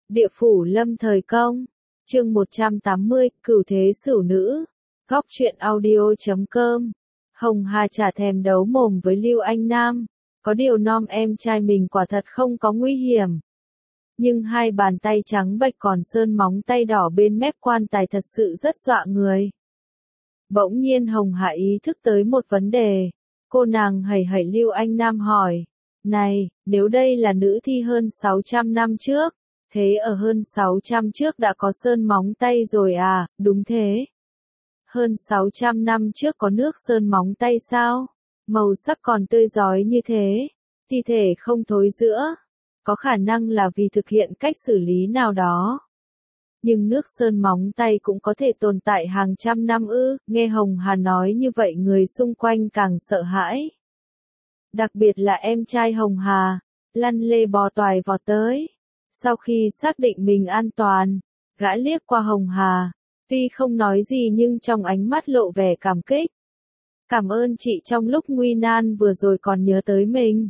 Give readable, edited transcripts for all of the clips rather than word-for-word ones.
Địa phủ lâm thời công. Chương 180, Cửu thế sửu nữ. Góc truyện audio.com. Hồng Hà chả thèm đấu mồm với Lưu Anh Nam. Có điều nom em trai mình quả thật không có nguy hiểm. Nhưng hai bàn tay trắng bệch còn sơn móng tay đỏ bên mép quan tài thật sự rất dọa người. Bỗng nhiên Hồng Hà ý thức tới một vấn đề. Cô nàng hẩy hẩy Lưu Anh Nam hỏi. Này, nếu đây là nữ thi hơn 600 năm trước, thế ở hơn 600 trước đã có sơn móng tay rồi à? Đúng thế. Hơn 600 năm trước có nước sơn móng tay sao? Màu sắc còn tươi rói như thế. Thi thể không thối rữa. Có khả năng là vì thực hiện cách xử lý nào đó. Nhưng nước sơn móng tay cũng có thể tồn tại hàng trăm năm ư? Nghe Hồng Hà nói như vậy người xung quanh càng sợ hãi. Đặc biệt là em trai Hồng Hà, lăn lê bò toài vọt tới. Sau khi xác định mình an toàn, gã liếc qua Hồng Hà, tuy không nói gì nhưng trong ánh mắt lộ vẻ cảm kích. Cảm ơn chị trong lúc nguy nan vừa rồi còn nhớ tới mình.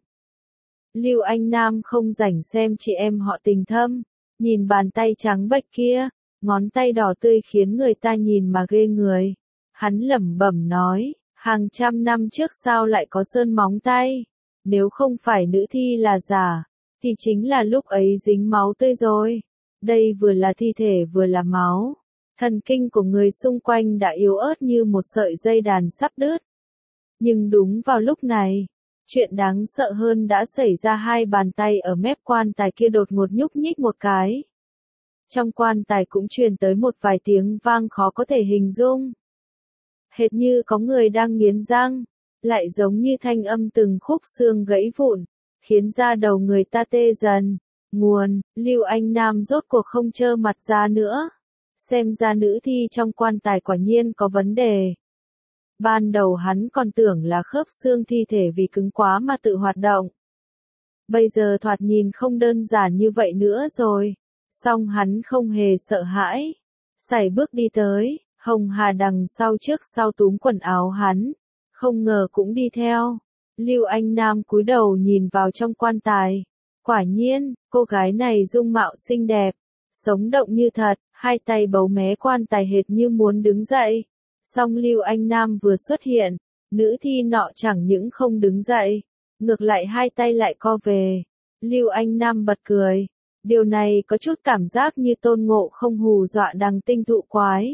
Lưu Anh Nam không rảnh xem chị em họ tình thâm, nhìn bàn tay trắng bệch kia, ngón tay đỏ tươi khiến người ta nhìn mà ghê người. Hắn lẩm bẩm nói, hàng trăm năm trước sao lại có sơn móng tay, nếu không phải nữ thi là giả, thì chính là lúc ấy dính máu tươi rồi. Đây vừa là thi thể vừa là máu. Thần kinh của người xung quanh đã yếu ớt như một sợi dây đàn sắp đứt. Nhưng đúng vào lúc này, chuyện đáng sợ hơn đã xảy ra. Hai bàn tay ở mép quan tài kia đột ngột nhúc nhích một cái. Trong quan tài cũng truyền tới một vài tiếng vang khó có thể hình dung. Hệt như có người đang nghiến răng, lại giống như thanh âm từng khúc xương gãy vụn, khiến da đầu người ta tê dần. Nguồn, Lưu Anh Nam rốt cuộc không trơ mặt ra nữa. Xem ra nữ thi trong quan tài quả nhiên có vấn đề. Ban đầu hắn còn tưởng là khớp xương thi thể vì cứng quá mà tự hoạt động. Bây giờ thoạt nhìn không đơn giản như vậy nữa rồi. Song hắn không hề sợ hãi. Sải bước đi tới, Hồng Hà đằng sau trước sau túm quần áo hắn. Không ngờ cũng đi theo. Lưu Anh Nam cúi đầu nhìn vào trong quan tài. Quả nhiên, cô gái này dung mạo xinh đẹp, sống động như thật, hai tay bấu mé quan tài hệt như muốn đứng dậy. Song Lưu Anh Nam vừa xuất hiện, nữ thi nọ chẳng những không đứng dậy, ngược lại hai tay lại co về. Lưu Anh Nam bật cười. Điều này có chút cảm giác như Tôn Ngộ Không hù dọa Đằng Tinh Thụ Quái.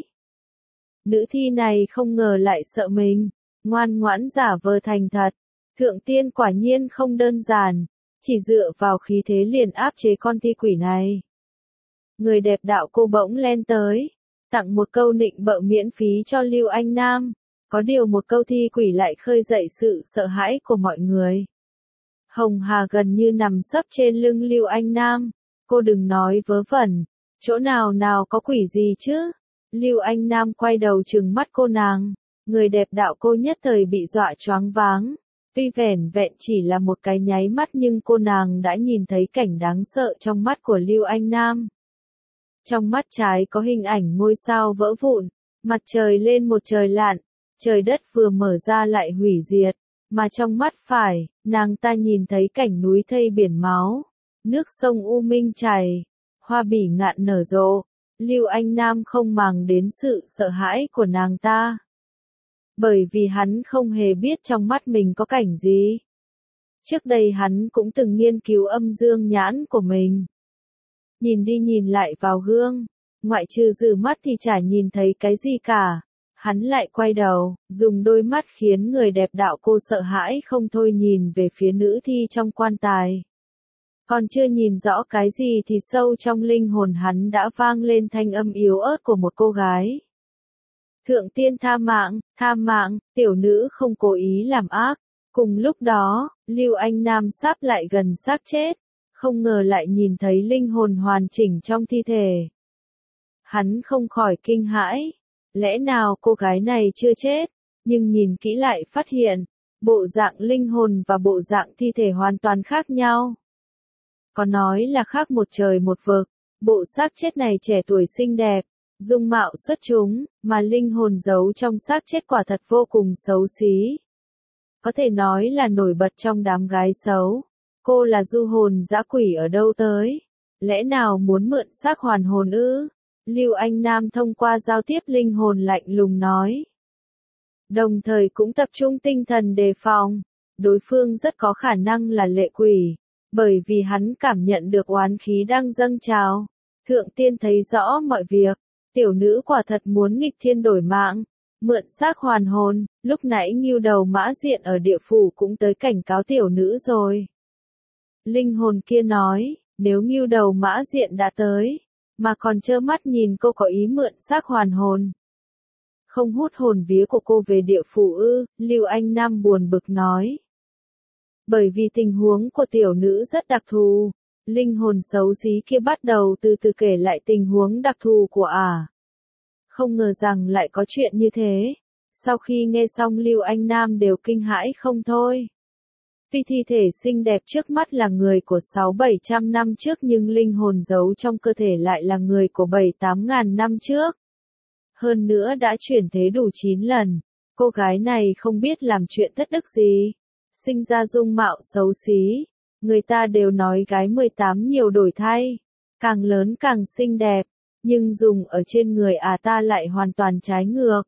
Nữ thi này không ngờ lại sợ mình, ngoan ngoãn giả vờ thành thật. Thượng tiên quả nhiên không đơn giản, chỉ dựa vào khí thế liền áp chế con thi quỷ này. Người đẹp đạo cô bỗng len tới, tặng một câu nịnh bợ miễn phí cho Lưu Anh Nam. Có điều một câu thi quỷ lại khơi dậy sự sợ hãi của mọi người. Hồng Hà gần như nằm sấp trên lưng Lưu Anh Nam. Cô đừng nói vớ vẩn, chỗ nào nào có quỷ gì chứ? Lưu Anh Nam quay đầu trừng mắt cô nàng. Người đẹp đạo cô nhất thời bị dọa choáng váng. Tuy vẻn vẹn chỉ là một cái nháy mắt nhưng cô nàng đã nhìn thấy cảnh đáng sợ trong mắt của Lưu Anh Nam. Trong mắt trái có hình ảnh ngôi sao vỡ vụn, mặt trời lên một trời lặn, trời đất vừa mở ra lại hủy diệt, mà trong mắt phải, nàng ta nhìn thấy cảnh núi thây biển máu, nước sông u minh chảy, hoa bỉ ngạn nở rộ. Lưu Anh Nam không màng đến sự sợ hãi của nàng ta. Bởi vì hắn không hề biết trong mắt mình có cảnh gì. Trước đây hắn cũng từng nghiên cứu âm dương nhãn của mình. Nhìn đi nhìn lại vào gương, ngoại trừ rử mắt thì chả nhìn thấy cái gì cả. Hắn lại quay đầu, dùng đôi mắt khiến người đẹp đạo cô sợ hãi không thôi nhìn về phía nữ thi trong quan tài. Còn chưa nhìn rõ cái gì thì sâu trong linh hồn hắn đã vang lên thanh âm yếu ớt của một cô gái. Thượng tiên tha mạng, tiểu nữ không cố ý làm ác. Cùng lúc đó, Lưu Anh Nam sắp lại gần xác chết, không ngờ lại nhìn thấy linh hồn hoàn chỉnh trong thi thể. Hắn không khỏi kinh hãi, lẽ nào cô gái này chưa chết, nhưng nhìn kỹ lại phát hiện, bộ dạng linh hồn và bộ dạng thi thể hoàn toàn khác nhau. Có nói là khác một trời một vực, bộ xác chết này trẻ tuổi xinh đẹp, dung mạo xuất chúng, mà linh hồn giấu trong xác chết quả thật vô cùng xấu xí. Có thể nói là nổi bật trong đám gái xấu. Cô là du hồn dã quỷ ở đâu tới? Lẽ nào muốn mượn xác hoàn hồn ư? Lưu Anh Nam thông qua giao tiếp linh hồn lạnh lùng nói. Đồng thời cũng tập trung tinh thần đề phòng. Đối phương rất có khả năng là lệ quỷ, bởi vì hắn cảm nhận được oán khí đang dâng trào. Thượng tiên thấy rõ mọi việc, tiểu nữ quả thật muốn nghịch thiên đổi mạng, mượn xác hoàn hồn, lúc nãy Ngưu Đầu Mã Diện ở địa phủ cũng tới cảnh cáo tiểu nữ rồi. Linh hồn kia nói, nếu Ngưu Đầu Mã Diện đã tới, mà còn trơ mắt nhìn cô có ý mượn xác hoàn hồn, không hút hồn vía của cô về địa phủ ư? Lưu Anh Nam buồn bực nói. Bởi vì tình huống của tiểu nữ rất đặc thù, linh hồn xấu xí kia bắt đầu từ từ kể lại tình huống đặc thù của ả. Không ngờ rằng lại có chuyện như thế. Sau khi nghe xong Lưu Anh Nam đều kinh hãi không thôi. Tuy thi thể xinh đẹp trước mắt là người của 600-700 năm trước nhưng linh hồn giấu trong cơ thể lại là người của 7-8 ngàn năm trước. Hơn nữa đã chuyển thế đủ 9 lần. Cô gái này không biết làm chuyện thất đức gì. Sinh ra dung mạo xấu xí. Người ta đều nói gái 18 nhiều đổi thay. Càng lớn càng xinh đẹp. Nhưng dùng ở trên người ta lại hoàn toàn trái ngược.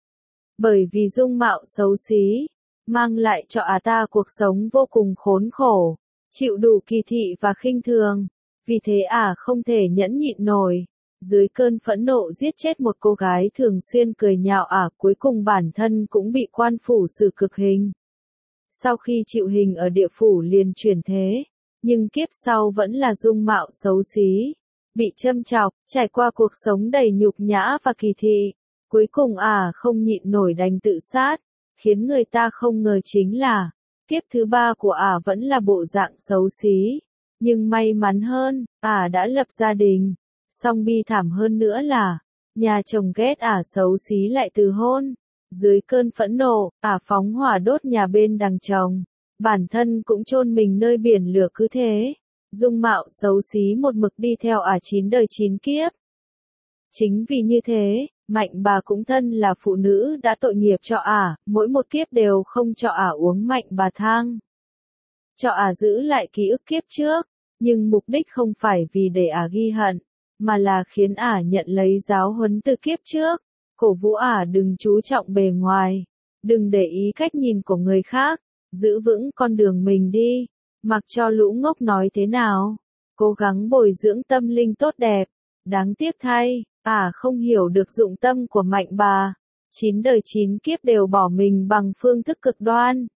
Bởi vì dung mạo xấu xí, mang lại cho ta cuộc sống vô cùng khốn khổ, chịu đủ kỳ thị và khinh thường. Vì thế không thể nhẫn nhịn nổi. Dưới cơn phẫn nộ giết chết một cô gái thường xuyên cười nhạo cuối cùng bản thân cũng bị quan phủ xử cực hình. Sau khi chịu hình ở địa phủ liền chuyển thế, nhưng kiếp sau vẫn là dung mạo xấu xí, bị châm chọc, trải qua cuộc sống đầy nhục nhã và kỳ thị. Cuối cùng không nhịn nổi đành tự sát, khiến người ta không ngờ chính là, kiếp thứ 3 của vẫn là bộ dạng xấu xí. Nhưng may mắn hơn, đã lập gia đình. Song bi thảm hơn nữa là, nhà chồng ghét xấu xí lại từ hôn. Dưới cơn phẫn nộ, phóng hỏa đốt nhà bên đằng chồng. Bản thân cũng chôn mình nơi biển lửa cứ thế. Dung mạo xấu xí một mực đi theo 9 đời 9 kiếp. Chính vì như thế, Mạnh bà cũng thân là phụ nữ đã tội nghiệp cho mỗi một kiếp đều không cho uống mạnh bà thang. Cho giữ lại ký ức kiếp trước, nhưng mục đích không phải vì để ghi hận, mà là khiến nhận lấy giáo huấn từ kiếp trước. Cổ vũ đừng chú trọng bề ngoài, đừng để ý cách nhìn của người khác, giữ vững con đường mình đi, mặc cho lũ ngốc nói thế nào, cố gắng bồi dưỡng tâm linh tốt đẹp. Đáng tiếc thay, không hiểu được dụng tâm của Mạnh bà, 9 đời 9 kiếp đều bỏ mình bằng phương thức cực đoan.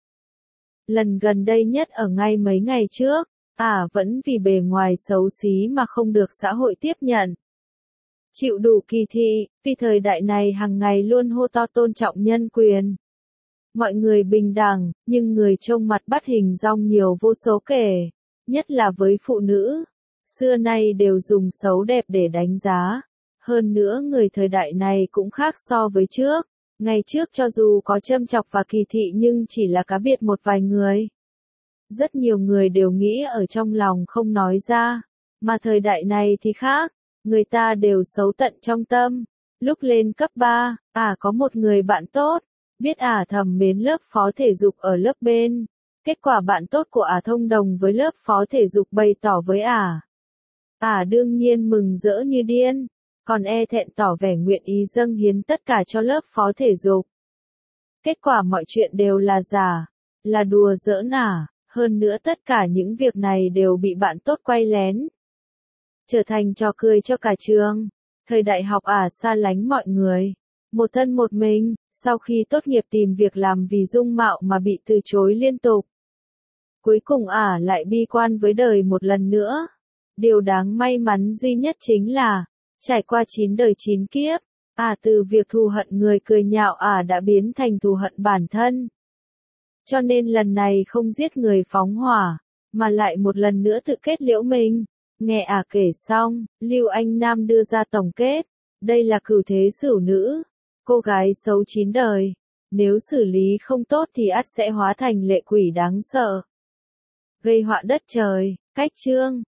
Lần gần đây nhất ở ngay mấy ngày trước, vẫn vì bề ngoài xấu xí mà không được xã hội tiếp nhận. Chịu đủ kỳ thị, vì thời đại này hàng ngày luôn hô to tôn trọng nhân quyền. Mọi người bình đẳng, nhưng người trông mặt bắt hình dong nhiều vô số kể, nhất là với phụ nữ. Xưa nay đều dùng xấu đẹp để đánh giá. Hơn nữa người thời đại này cũng khác so với trước. Ngày trước cho dù có châm chọc và kỳ thị nhưng chỉ là cá biệt một vài người. Rất nhiều người đều nghĩ ở trong lòng không nói ra. Mà thời đại này thì khác. Người ta đều xấu tận trong tâm. Lúc lên cấp 3, có một người bạn tốt. Biết thầm mến lớp phó thể dục ở lớp bên. Kết quả bạn tốt của thông đồng với lớp phó thể dục bày tỏ với đương nhiên mừng rỡ như điên, còn thẹn tỏ vẻ nguyện ý dâng hiến tất cả cho lớp phó thể dục. Kết quả mọi chuyện đều là giả, là đùa giỡn hơn nữa tất cả những việc này đều bị bạn tốt quay lén. Trở thành trò cười cho cả trường. Thời đại học xa lánh mọi người, một thân một mình, sau khi tốt nghiệp tìm việc làm vì dung mạo mà bị từ chối liên tục. Cuối cùng lại bi quan với đời một lần nữa. Điều đáng may mắn duy nhất chính là, trải qua 9 đời 9 kiếp, từ việc thù hận người cười nhạo đã biến thành thù hận bản thân. Cho nên lần này không giết người phóng hỏa, mà lại một lần nữa tự kết liễu mình. Nghe kể xong, Lưu Anh Nam đưa ra tổng kết. Đây là cửu thế sửu nữ, cô gái xấu 9 đời. Nếu xử lý không tốt thì ắt sẽ hóa thành lệ quỷ đáng sợ, gây họa đất trời. Cách chương